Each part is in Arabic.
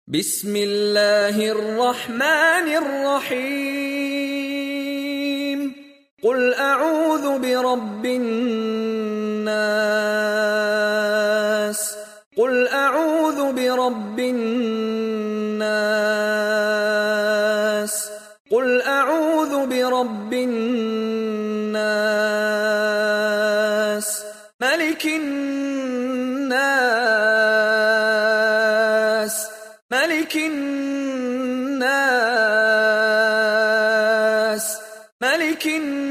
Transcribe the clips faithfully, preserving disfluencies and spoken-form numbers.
بسم الله الرحمن الرحيم قل أعوذ برب الناس قل أعوذ برب الناس قل أعوذ برب الناس ملك الناس ملك الناس ملك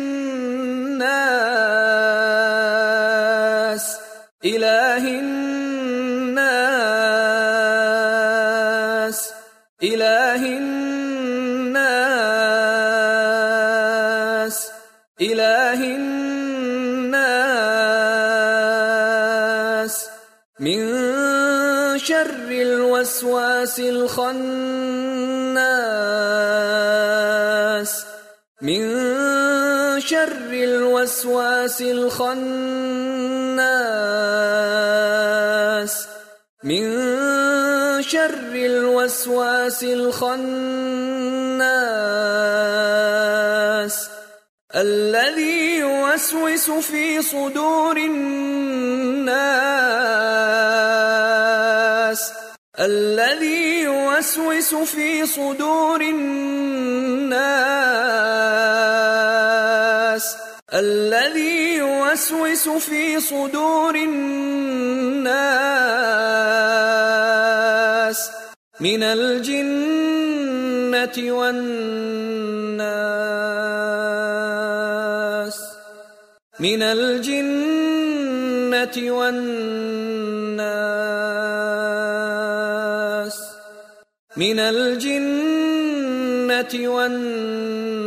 الناس إله الناس إله الناس إله الناس من شر الوسواس الخناس من شر الوسواس الخناس من شر الوسواس الخناس الذي يوسوس في صدور الناس الذي يوسوس في صدور الناس الذي يوسوس في صدور الناس من الجنة والناس من الجنة والناس من الجنة والناس